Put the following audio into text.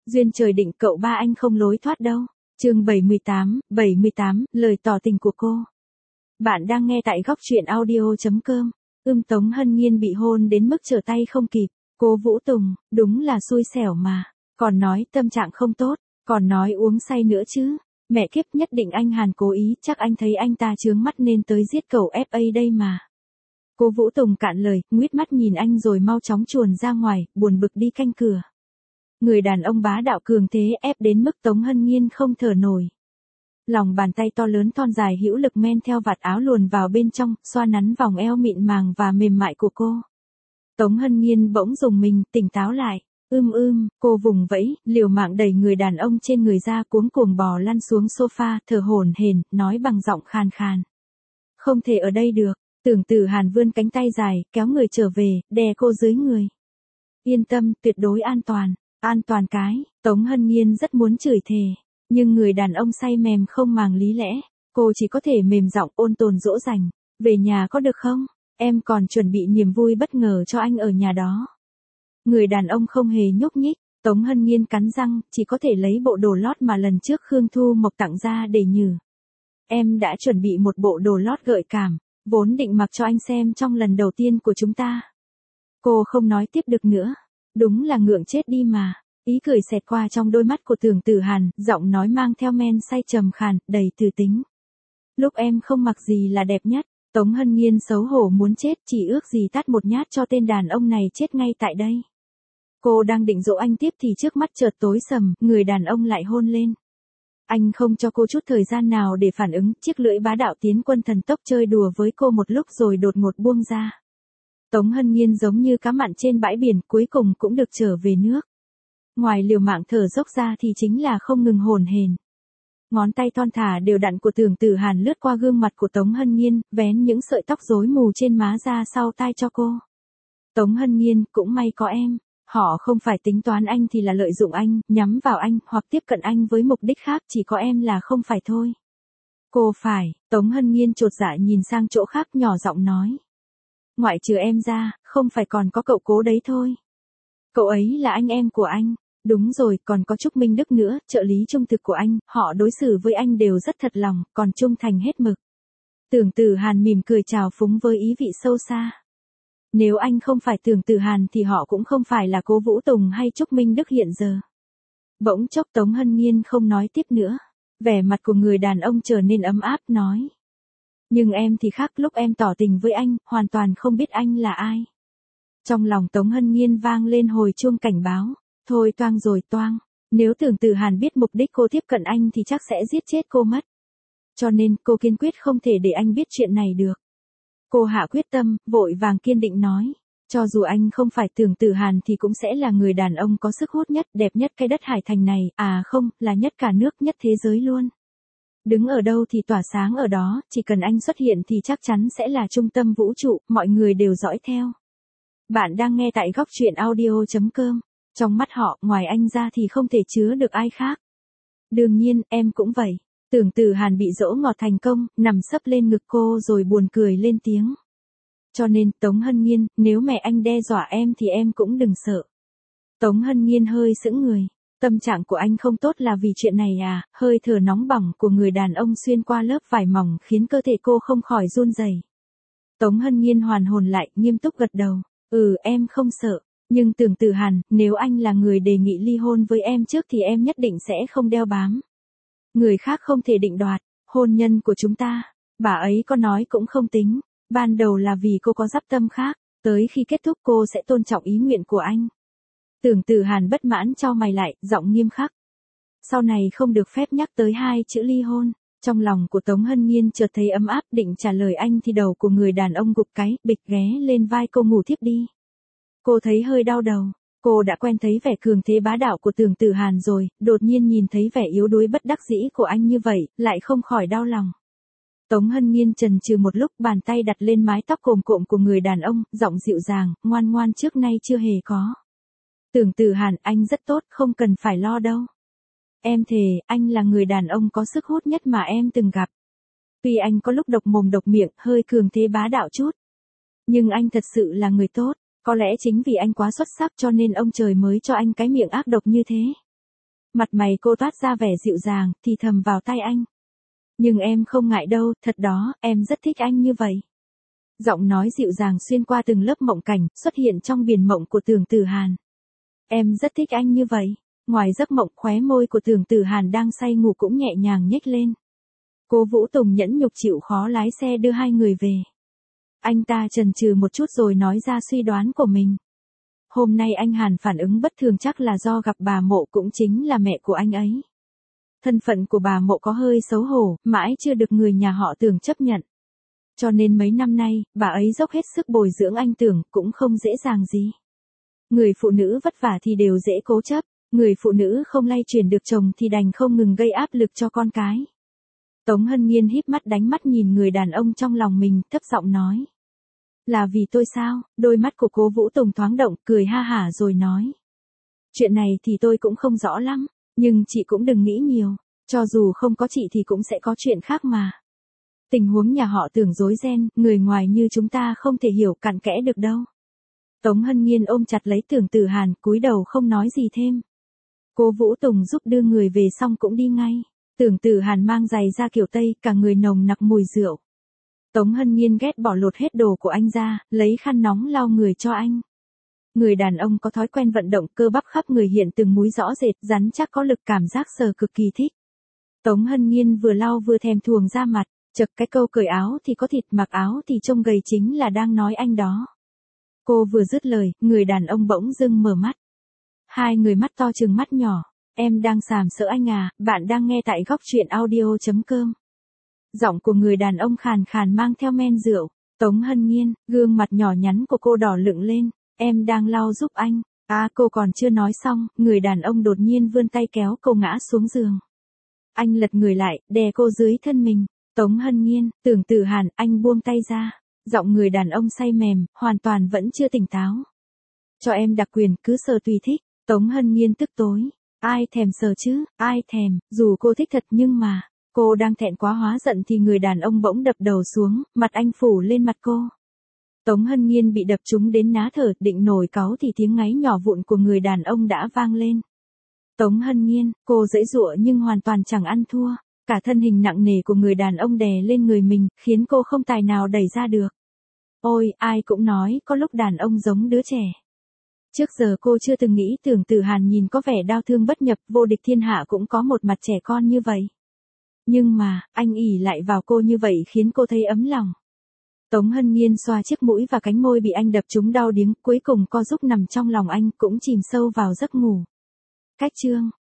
Duyên trời định cậu ba anh không lối thoát đâu. Chương 78, lời tỏ tình của cô. Bạn đang nghe tại góc truyện audio.com. Tống Hân Nhiên bị hôn đến mức trở tay không kịp. Cô Vũ Tùng, đúng là xui xẻo mà. Còn nói tâm trạng không tốt, còn nói uống say nữa chứ. Mẹ kiếp, nhất định anh Hàn cố ý, chắc anh thấy anh ta chướng mắt nên tới giết cậu FA đây mà. Cô Vũ Tùng cạn lời, nguýt mắt nhìn anh rồi mau chóng chuồn ra ngoài, buồn bực đi canh cửa. Người đàn ông bá đạo cường thế ép đến mức Tống Hân Nhiên không thở nổi. Lòng bàn tay to lớn thon dài hữu lực men theo vạt áo luồn vào bên trong, xoa nắn vòng eo mịn màng và mềm mại của cô. Tống Hân Nhiên bỗng rùng mình, tỉnh táo lại. Cô vùng vẫy, liều mạng đẩy người đàn ông trên người ra, cuống cuồng bò lăn xuống sofa, thở hổn hển, nói bằng giọng khàn khàn. Không thể ở đây được. Tưởng Tử Hàn vươn cánh tay dài, kéo người trở về, đè cô dưới người. Yên tâm, tuyệt đối an toàn. An toàn cái, Tống Hân Nhiên rất muốn chửi thề. Nhưng người đàn ông say mềm không màng lý lẽ. Cô chỉ có thể mềm giọng ôn tồn dỗ dành. Về nhà có được không? Em còn chuẩn bị niềm vui bất ngờ cho anh ở nhà đó. Người đàn ông không hề nhúc nhích. Tống Hân Nhiên cắn răng, chỉ có thể lấy bộ đồ lót mà lần trước Khương Thu Mộc tặng ra để nhử. Em đã chuẩn bị một bộ đồ lót gợi cảm. Vốn định mặc cho anh xem trong lần đầu tiên của chúng ta. Cô không nói tiếp được nữa. Đúng là ngượng chết đi mà. Ý cười xẹt qua trong đôi mắt của Tưởng Tử Hàn, giọng nói mang theo men say trầm khàn, đầy từ tính. Lúc em không mặc gì là đẹp nhất. Tống Hân Nhiên xấu hổ muốn chết, chỉ ước gì tát một nhát cho tên đàn ông này chết ngay tại đây. Cô đang định dỗ anh tiếp thì trước mắt chợt tối sầm, người đàn ông lại hôn lên. Anh không cho cô chút thời gian nào để phản ứng, chiếc lưỡi bá đạo tiến quân thần tốc chơi đùa với cô một lúc rồi đột ngột buông ra. Tống Hân Nhiên giống như cá mặn trên bãi biển, cuối cùng cũng được trở về nước. Ngoài liều mạng thở dốc ra thì chính là không ngừng hổn hển. Ngón tay thon thả đều đặn của Tưởng Tử Hàn lướt qua gương mặt của Tống Hân Nhiên, vén những sợi tóc rối mù trên má ra sau tai cho cô. Tống Hân Nhiên, cũng may có em. Họ không phải tính toán anh thì là lợi dụng anh, nhắm vào anh, hoặc tiếp cận anh với mục đích khác, chỉ có em là không phải thôi. Cô phải, Tống Hân Nhiên chột dạ nhìn sang chỗ khác nhỏ giọng nói. Ngoại trừ em ra, không phải còn có cậu Cố đấy thôi. Cậu ấy là anh em của anh. Đúng rồi, còn có Trúc Minh Đức nữa, trợ lý trung thực của anh, họ đối xử với anh đều rất thật lòng, còn trung thành hết mực. Tưởng Tử Hàn mỉm cười chào phúng với ý vị sâu xa. Nếu anh không phải Tưởng Tử Hàn thì họ cũng không phải là Cố Vũ Tùng hay Trúc Minh Đức hiện giờ. Bỗng chốc Tống Hân Nhiên không nói tiếp nữa. Vẻ mặt của người đàn ông trở nên ấm áp nói. Nhưng em thì khác, lúc em tỏ tình với anh, hoàn toàn không biết anh là ai. Trong lòng Tống Hân Nhiên vang lên hồi chuông cảnh báo. Thôi toang rồi toang. Nếu Tưởng Tử Hàn biết mục đích cô tiếp cận anh thì chắc sẽ giết chết cô mất. Cho nên cô kiên quyết không thể để anh biết chuyện này được. Cô hạ quyết tâm, vội vàng kiên định nói. Cho dù anh không phải Tưởng Tử Hàn thì cũng sẽ là người đàn ông có sức hút nhất, đẹp nhất cái đất Hải Thành này, à không, là nhất cả nước, nhất thế giới luôn. Đứng ở đâu thì tỏa sáng ở đó, chỉ cần anh xuất hiện thì chắc chắn sẽ là trung tâm vũ trụ, mọi người đều dõi theo. Bạn đang nghe tại góc truyện audio.com. Trong mắt họ, ngoài anh ra thì không thể chứa được ai khác. Đương nhiên, em cũng vậy. Tưởng Tử Hàn bị dỗ ngọt thành công, nằm sấp lên ngực cô rồi buồn cười lên tiếng. Cho nên, Tống Hân Nhiên, nếu mẹ anh đe dọa em thì em cũng đừng sợ. Tống Hân Nhiên hơi sững người. Tâm trạng của anh không tốt là vì chuyện này à? Hơi thở nóng bỏng của người đàn ông xuyên qua lớp vải mỏng khiến cơ thể cô không khỏi run rẩy. Tống Hân Nhiên hoàn hồn lại, nghiêm túc gật đầu. Em không sợ. Nhưng Tưởng Tử Hàn, nếu anh là người đề nghị ly hôn với em trước thì em nhất định sẽ không đeo bám. Người khác không thể định đoạt, hôn nhân của chúng ta, bà ấy có nói cũng không tính. Ban đầu là vì cô có dắp tâm khác, tới khi kết thúc cô sẽ tôn trọng ý nguyện của anh. Tưởng Tử Hàn bất mãn chau mày lại, giọng nghiêm khắc. Sau này không được phép nhắc tới hai chữ ly hôn. Trong lòng của Tống Hân Nhiên chợt thấy ấm áp, định trả lời anh thì đầu của người đàn ông gục cái, bịch ghé lên vai cô ngủ thiếp đi. Cô thấy hơi đau đầu. Cô đã quen thấy vẻ cường thế bá đạo của Tưởng Tử Hàn rồi, đột nhiên nhìn thấy vẻ yếu đuối bất đắc dĩ của anh như vậy, lại không khỏi đau lòng. Tống Hân Nhiên chần chừ một lúc, bàn tay đặt lên mái tóc cồm cộm của người đàn ông, giọng dịu dàng, ngoan ngoan trước nay chưa hề có. Tưởng Tử Hàn, anh rất tốt, không cần phải lo đâu. Em thề, anh là người đàn ông có sức hút nhất mà em từng gặp. Tuy anh có lúc độc mồm độc miệng, hơi cường thế bá đạo chút. Nhưng anh thật sự là người tốt. Có lẽ chính vì anh quá xuất sắc cho nên ông trời mới cho anh cái miệng ác độc như thế. Mặt mày cô toát ra vẻ dịu dàng, thì thầm vào tai anh. Nhưng em không ngại đâu, thật đó, em rất thích anh như vậy. Giọng nói dịu dàng xuyên qua từng lớp mộng cảnh, xuất hiện trong biển mộng của Tưởng Tử Hàn. Em rất thích anh như vậy. Ngoài giấc mộng, khóe môi của Tưởng Tử Hàn đang say ngủ cũng nhẹ nhàng nhếch lên. Cố Vũ Tùng nhẫn nhục chịu khó lái xe đưa hai người về. Anh ta chần chừ một chút rồi nói ra suy đoán của mình. Hôm nay anh Hàn phản ứng bất thường chắc là do gặp bà Mộ, cũng chính là mẹ của anh ấy. Thân phận của bà Mộ có hơi xấu hổ, mãi chưa được người nhà họ Tưởng chấp nhận. Cho nên mấy năm nay, bà ấy dốc hết sức bồi dưỡng anh Tưởng, cũng không dễ dàng gì. Người phụ nữ vất vả thì đều dễ cố chấp, người phụ nữ không lay chuyển được chồng thì đành không ngừng gây áp lực cho con cái. Tống Hân Nhiên híp mắt đánh mắt nhìn người đàn ông trong lòng mình, thấp giọng nói. Là vì tôi sao? Đôi mắt của Cố Vũ Tùng thoáng động, cười ha hả rồi nói. Chuyện này thì tôi cũng không rõ lắm, nhưng chị cũng đừng nghĩ nhiều, cho dù không có chị thì cũng sẽ có chuyện khác mà. Tình huống nhà họ Tưởng rối ren, người ngoài như chúng ta không thể hiểu cặn kẽ được đâu. Tống Hân Nhiên ôm chặt lấy Tưởng Tử Hàn, cúi đầu không nói gì thêm. Cố Vũ Tùng giúp đưa người về xong cũng đi ngay. Tưởng Tử Hàn mang giày da kiểu Tây, cả người nồng nặc mùi rượu. Tống Hân Nhiên ghét bỏ lột hết đồ của anh ra, lấy khăn nóng lau người cho anh. Người đàn ông có thói quen vận động, cơ bắp khắp người hiện từng múi rõ rệt, rắn chắc có lực, cảm giác sờ cực kỳ thích. Tống Hân Nhiên vừa lau vừa thèm thuồng ra mặt, chật cái câu cởi áo thì có thịt, mặc áo thì trông gầy chính là đang nói anh đó. Cô vừa dứt lời, người đàn ông bỗng dưng mở mắt. Hai người mắt to trừng mắt nhỏ. Em đang sàm sỡ anh à, bạn đang nghe tại Góc Truyện Audio.com. Giọng của người đàn ông khàn khàn mang theo men rượu. Tống Hân Nhiên, gương mặt nhỏ nhắn của cô đỏ lựng lên. Em đang lau giúp anh. À, cô còn chưa nói xong, người đàn ông đột nhiên vươn tay kéo cô ngã xuống giường. Anh lật người lại, đè cô dưới thân mình. Tống Hân Nhiên, Tưởng Tử Hàn, anh buông tay ra. Giọng người đàn ông say mềm, hoàn toàn vẫn chưa tỉnh táo. Cho em đặc quyền, cứ sờ tùy thích. Tống Hân Nhiên tức tối. Ai thèm sờ chứ, ai thèm, dù cô thích thật nhưng mà, cô đang thẹn quá hóa giận thì người đàn ông bỗng đập đầu xuống, mặt anh phủ lên mặt cô. Tống Hân Nhiên bị đập trúng đến ná thở, định nổi cáu thì tiếng ngáy nhỏ vụn của người đàn ông đã vang lên. Tống Hân Nhiên, cô giãy giụa nhưng hoàn toàn chẳng ăn thua, cả thân hình nặng nề của người đàn ông đè lên người mình, khiến cô không tài nào đẩy ra được. Ôi, ai cũng nói có lúc đàn ông giống đứa trẻ. Trước giờ cô chưa từng nghĩ Tưởng Tử Hàn nhìn có vẻ đau thương bất nhập, vô địch thiên hạ cũng có một mặt trẻ con như vậy. Nhưng mà, anh ỷ lại vào cô như vậy khiến cô thấy ấm lòng. Tống Hân Nhiên xoa chiếc mũi và cánh môi bị anh đập trúng đau điếng, cuối cùng co giúp nằm trong lòng anh, cũng chìm sâu vào giấc ngủ. Cách chương